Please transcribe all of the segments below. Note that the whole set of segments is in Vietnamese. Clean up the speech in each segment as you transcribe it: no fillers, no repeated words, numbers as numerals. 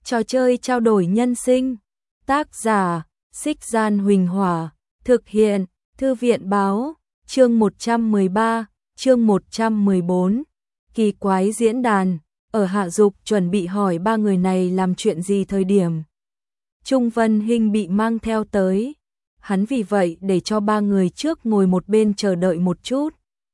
Trò chơi trao đổi nhân sinh. Tác giả: Xích Gian Huỳnh Hỏa. Thực hiện: Thư viện báo. Chương 113, chương 114. Kỳ quái diễn đàn. Ở Hạ Dục chuẩn bị hỏi ba người này làm chuyện gì thời điểm Trung Vân Hinh bị mang theo tới. Hắn vì vậy để cho ba người trước ngồi một bên chờ đợi một chút.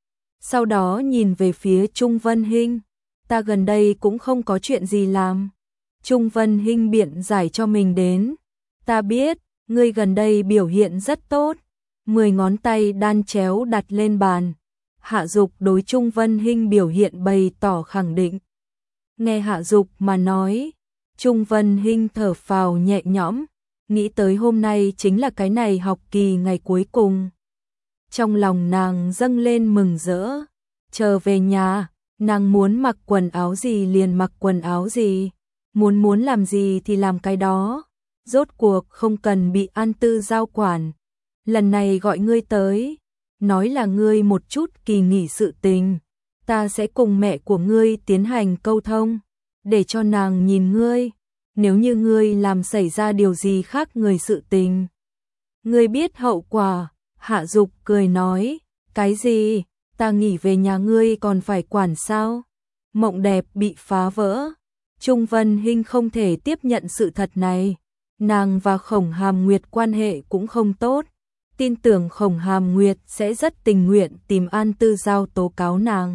Sau đó nhìn về phía Trung Vân Hinh. Ta gần đây cũng không có chuyện gì làm. Trung Vân Hinh biện giải cho mình đến. Ta biết, ngươi gần đây biểu hiện rất tốt. 10 ngón tay đan chéo đặt lên bàn. Hạ Dục đối Trung Vân Hinh biểu hiện bày tỏ khẳng định. Nghe Hạ Dục mà nói, Trung Vân Hinh thở phào nhẹ nhõm, nghĩ tới hôm nay chính là cái này học kỳ ngày cuối cùng. Trong lòng nàng dâng lên mừng rỡ, chờ về nhà, nàng muốn mặc quần áo gì liền mặc quần áo gì, muốn làm gì thì làm cái đó, rốt cuộc không cần bị An Tư giao quản. Lần này gọi ngươi tới, nói là ngươi một chút kỳ nghỉ sự tình, ta sẽ cùng mẹ của ngươi tiến hành câu thông, để cho nàng nhìn ngươi, nếu như ngươi làm xảy ra điều gì khác người sự tình. Ngươi biết hậu quả. Hạ Dục cười nói, cái gì, ta nghỉ về nhà ngươi còn phải quản sao? Mộng đẹp bị phá vỡ. Trung Vân Hinh không thể tiếp nhận sự thật này. Nàng và Khổng Hàm Nguyệt quan hệ cũng không tốt. Tin tưởng Khổng Hàm Nguyệt sẽ rất tình nguyện tìm An Tư giao tố cáo nàng.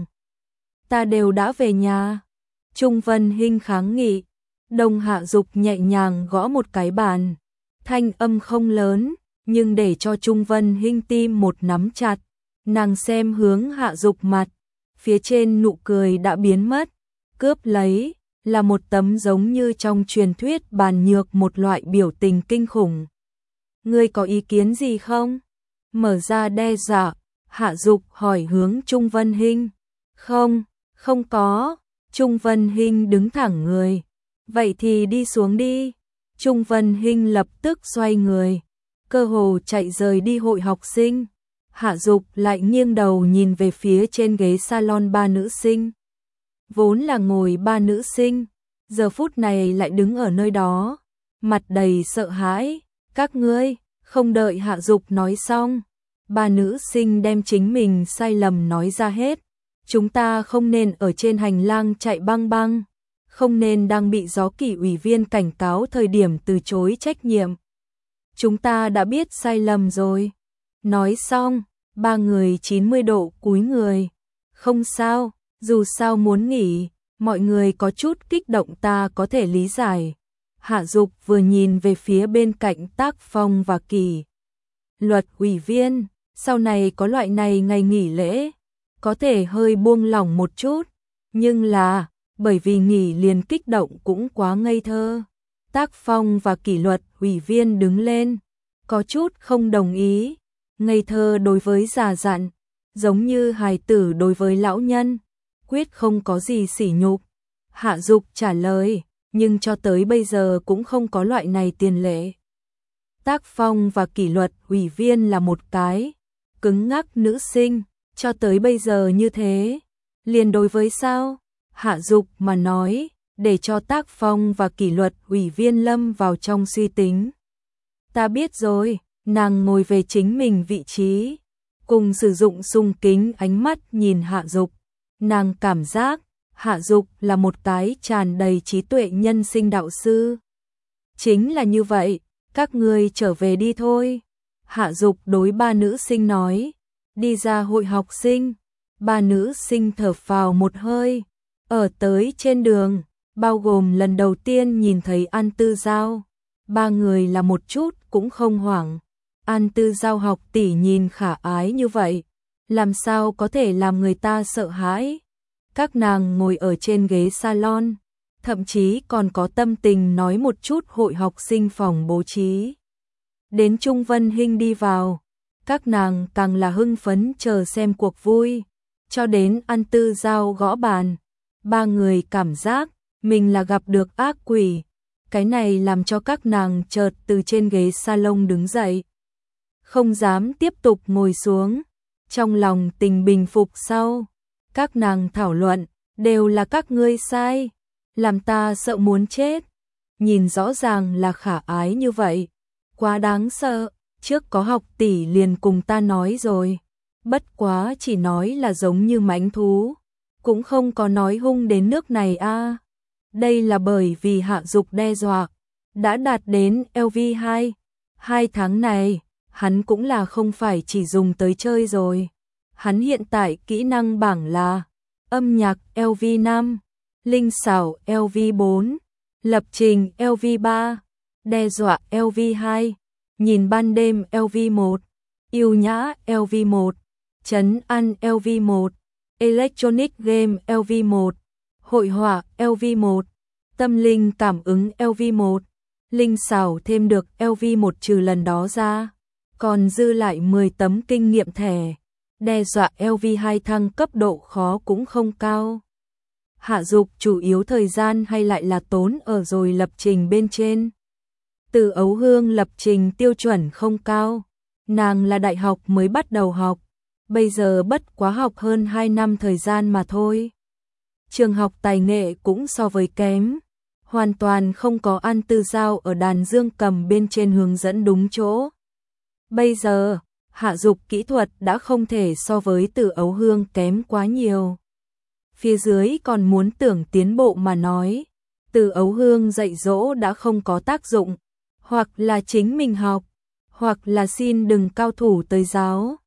Ta đều đã về nhà. Trung Vân Hinh kháng nghị. Đông Hạ Dục nhẹ nhàng gõ một cái bàn. Thanh âm không lớn, nhưng để cho Trung Vân Hinh tim một nắm chặt. Nàng xem hướng Hạ Dục mặt, phía trên nụ cười đã biến mất, cướp lấy là một tấm giống như trong truyền thuyết bàn nhược một loại biểu tình kinh khủng. Ngươi có ý kiến gì không? Mở ra đe dọa, Hạ Dục hỏi hướng Trung Vân Hinh. Không có. Trung Vân Hinh đứng thẳng người. Vậy thì đi xuống đi. Trung Vân Hinh lập tức xoay người, cơ hồ chạy rời đi hội học sinh. Hạ Dục lại nghiêng đầu nhìn về phía trên ghế salon ba nữ sinh. Vốn là ngồi ba nữ sinh, giờ phút này lại đứng ở nơi đó, mặt đầy sợ hãi. Các ngươi, không đợi Hạ Dục nói xong, ba nữ sinh đem chính mình sai lầm nói ra hết. Chúng ta không nên ở trên hành lang chạy băng băng, không nên đang bị gió kỷ ủy viên cảnh cáo thời điểm từ chối trách nhiệm. Chúng ta đã biết sai lầm rồi. Nói xong, ba người 90 độ cúi người. Không sao, dù sao muốn nghỉ, mọi người có chút kích động ta có thể lý giải. Hạ Dục vừa nhìn về phía bên cạnh Tác Phong và Kỷ Luật ủy viên, sau này có loại này ngày nghỉ lễ, có thể hơi buông lỏng một chút, nhưng là, bởi vì nghỉ liền kích động cũng quá ngây thơ. Tác Phong và Kỷ Luật ủy viên đứng lên, có chút không đồng ý. Ngây thơ đối với già dặn, giống như hài tử đối với lão nhân, quyết không có gì sỉ nhục. Hạ Dục trả lời, nhưng cho tới bây giờ cũng không có loại này tiền lệ. Tác Phong và Kỷ Luật ủy viên là một cái cứng ngắc nữ sinh, cho tới bây giờ như thế, liền đối với sao? Hạ Dục mà nói, để cho Tác Phong và Kỷ Luật ủy viên lâm vào trong suy tính. Ta biết rồi. Nàng ngồi về chính mình vị trí, cùng sử dụng sung kính ánh mắt nhìn Hạ Dục. Nàng cảm giác Hạ Dục là một cái tràn đầy trí tuệ nhân sinh đạo sư. Chính là như vậy, các ngươi trở về đi thôi. Hạ Dục đối ba nữ sinh nói, đi ra hội học sinh. Ba nữ sinh thở phào một hơi. Ở tới trên đường, bao gồm lần đầu tiên nhìn thấy An Tư giao, ba người là một chút cũng không hoảng. An Tư giao học tỷ nhìn khả ái như vậy, làm sao có thể làm người ta sợ hãi. Các nàng ngồi ở trên ghế salon, thậm chí còn có tâm tình nói một chút hội học sinh phòng bố trí. Đến Trung Vân Hinh đi vào, các nàng càng là hưng phấn chờ xem cuộc vui. Cho đến An Tư giao gõ bàn, ba người cảm giác mình là gặp được ác quỷ. Cái này làm cho các nàng chợt từ trên ghế salon đứng dậy, không dám tiếp tục ngồi xuống. Trong lòng tình bình phục sau, các nàng thảo luận, đều là các ngươi sai, làm ta sợ muốn chết. nhìn rõ ràng là khả ái như vậy. Quá đáng sợ, trước có học tỷ liền cùng ta nói rồi. Bất quá chỉ nói là giống như mãnh thú, cũng không có nói hung đến nước này a. Đây là bởi vì Hạ Dục đe dọa, đã đạt đến LV2. 2 tháng này, hắn cũng là không phải chỉ dùng tới chơi rồi. Hắn hiện tại kỹ năng bảng là âm nhạc LV5, linh xảo LV4, lập trình LV3, đe dọa LV2, nhìn ban đêm LV1, yêu nhã LV1, trấn an LV1, electronic game LV1, hội họa LV1, tâm linh cảm ứng LV1, linh xảo thêm được LV1 trừ lần đó ra, còn dư lại 10 tấm kinh nghiệm thẻ. Đe dọa LV2 thăng cấp độ khó cũng không cao. Hạ Dục chủ yếu thời gian hay lại là tốn ở rồi lập trình bên trên. Từ Ấu Hương lập trình tiêu chuẩn không cao, nàng là đại học mới bắt đầu học, bây giờ bất quá học hơn 2 năm thời gian mà thôi. Trường học tài nghệ cũng so với kém, hoàn toàn không có An Tư Giao ở đàn dương cầm bên trên hướng dẫn đúng chỗ. Bây giờ, Hạ Dục kỹ thuật đã không thể so với Từ Ấu Hương kém quá nhiều. Phía dưới còn muốn tưởng tiến bộ mà nói, Từ Ấu Hương dạy dỗ đã không có tác dụng, hoặc là chính mình học, hoặc là xin đừng cao thủ tới giáo.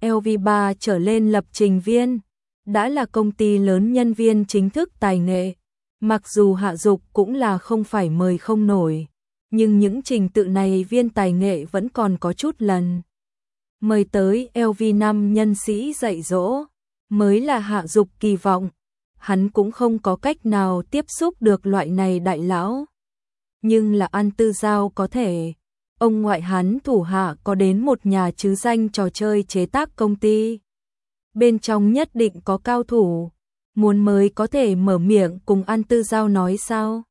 LV3 trở lên lập trình viên, đã là công ty lớn nhân viên chính thức tài nghệ, mặc dù Hạ Dục cũng là không phải mời không nổi, nhưng những trình tự này viên tài nghệ vẫn còn có chút lần. Mời tới LV5 nhân sĩ dạy dỗ, mới là Hạ Dục kỳ vọng, hắn cũng không có cách nào tiếp xúc được loại này đại lão. Nhưng là An Tư Giao có thể, ông ngoại hắn thủ hạ có đến một nhà chứ danh trò chơi chế tác công ty. Bên trong nhất định có cao thủ, muốn mới có thể mở miệng cùng An Tư Giao nói sao.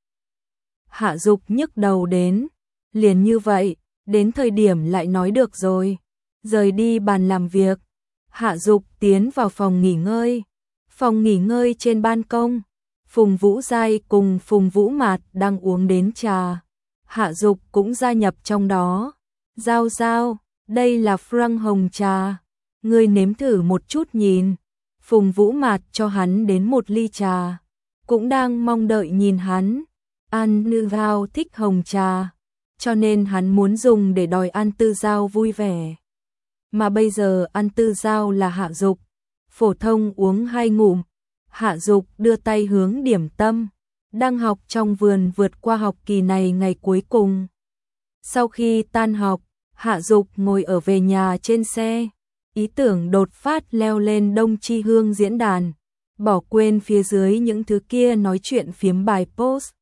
Hạ Dục nhức đầu đến, liền như vậy, đến thời điểm lại nói được rồi. Rời đi bàn làm việc, Hạ Dục tiến vào phòng nghỉ ngơi. Phòng nghỉ ngơi trên ban công, Phùng Vũ Giai cùng Phùng Vũ Mạt đang uống đến trà. Hạ Dục cũng gia nhập trong đó. Giao Giao, đây là Franc hồng trà, ngươi nếm thử một chút nhìn. Phùng Vũ Mạt cho hắn đến một ly trà, cũng đang mong đợi nhìn hắn. An Tư Giao thích hồng trà, cho nên hắn muốn dùng để đòi An Tư Giao vui vẻ. Mà bây giờ An Tư Giao là Hạ Dục, phổ thông uống 2 ngụm. Hạ Dục đưa tay hướng điểm tâm, đang học trong vườn vượt qua học kỳ này ngày cuối cùng. Sau khi tan học, Hạ Dục ngồi ở về nhà trên xe, ý tưởng đột phát leo lên Đông Chi Hương diễn đàn, bỏ quên phía dưới những thứ kia nói chuyện phiếm bài post.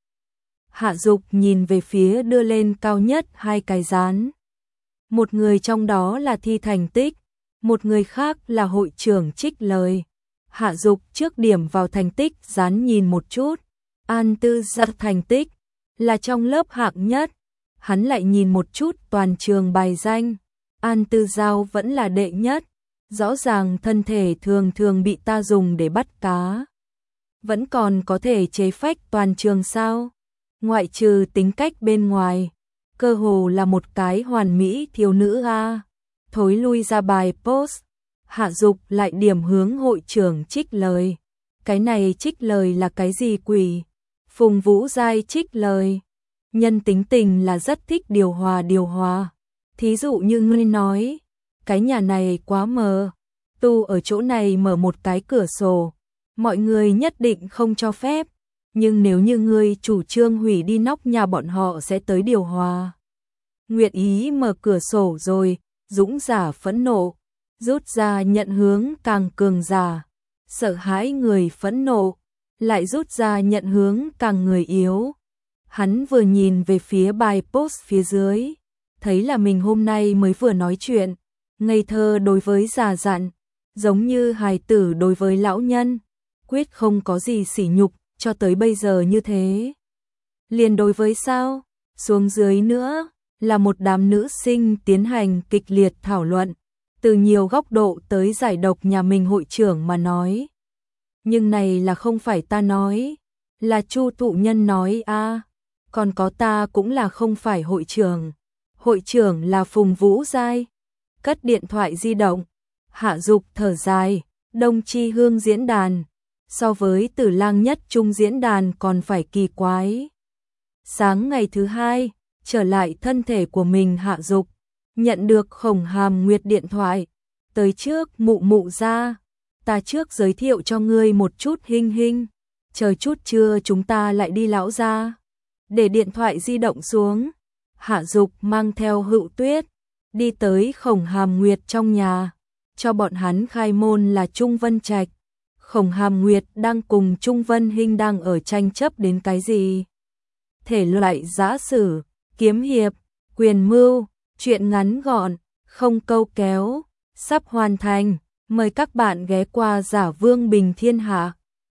Hạ Dục nhìn về phía đưa lên cao nhất 2 cái dán. Một người trong đó là thi thành tích, một người khác là hội trưởng trích lời. Hạ Dục trước điểm vào thành tích dán nhìn một chút, An Tư Giao thành tích là trong lớp hạng nhất. Hắn lại nhìn một chút toàn trường bài danh, An Tư Giao vẫn là đệ nhất, rõ ràng thân thể thường thường bị ta dùng để bắt cá. Vẫn còn có thể chế phách toàn trường sao? Ngoại trừ tính cách bên ngoài, cơ hồ là một cái hoàn mỹ thiếu nữ a. Thối lui ra bài post, Hạ Dục lại điểm hướng hội trưởng trích lời. Cái này trích lời là cái gì quỷ? Phùng Vũ Giai trích lời. Nhân tính tình là rất thích điều hòa. Thí dụ như ngươi nói, cái nhà này quá mờ, tu ở chỗ này mở một cái cửa sổ, mọi người nhất định không cho phép. Nhưng nếu như ngươi chủ trương hủy đi nóc nhà bọn họ sẽ tới điều hòa. Nguyện ý mở cửa sổ rồi, dũng giả phẫn nộ, rút ra nhận hướng càng cường giả, sợ hãi người phẫn nộ, lại rút ra nhận hướng càng người yếu. Hắn vừa nhìn về phía bài post phía dưới, thấy là mình hôm nay mới vừa nói chuyện, ngây thơ đối với già dặn, giống như hài tử đối với lão nhân, quyết không có gì sỉ nhục, cho tới bây giờ như thế. Liền đối với sao, xuống dưới nữa, là một đám nữ sinh tiến hành kịch liệt thảo luận, từ nhiều góc độ tới giải độc nhà mình hội trưởng mà nói. Nhưng này là không phải ta nói, là Chu Thụ Nhân nói a. còn có ta cũng là không phải hội trưởng. Hội trưởng là Phùng Vũ Giai. Cất điện thoại di động, Hạ Dục thở dài, Đông Chi Hương diễn đàn, so với Tử Lang Nhất Trung diễn đàn còn phải kỳ quái. Sáng ngày thứ hai, trở lại thân thể của mình Hạ Dục, nhận được Khổng Hàm Nguyệt điện thoại, tới trước mụ mụ ra, ta trước giới thiệu cho ngươi một chút Hinh Hinh, chờ chút trưa chúng ta lại đi lão gia. Để điện thoại di động xuống, Hạ Dục mang theo Hữu Tuyết, đi tới Khổng Hàm Nguyệt trong nhà, cho bọn hắn khai môn là Trung Vân Trạch. Khổng Hàm Nguyệt đang cùng Trung Vân Hinh đang ở tranh chấp đến cái gì? Thể loại giã sử, kiếm hiệp, quyền mưu, truyện ngắn gọn, không câu kéo, sắp hoàn thành. Mời các bạn ghé qua Giả Vương Bình Thiên Hạ.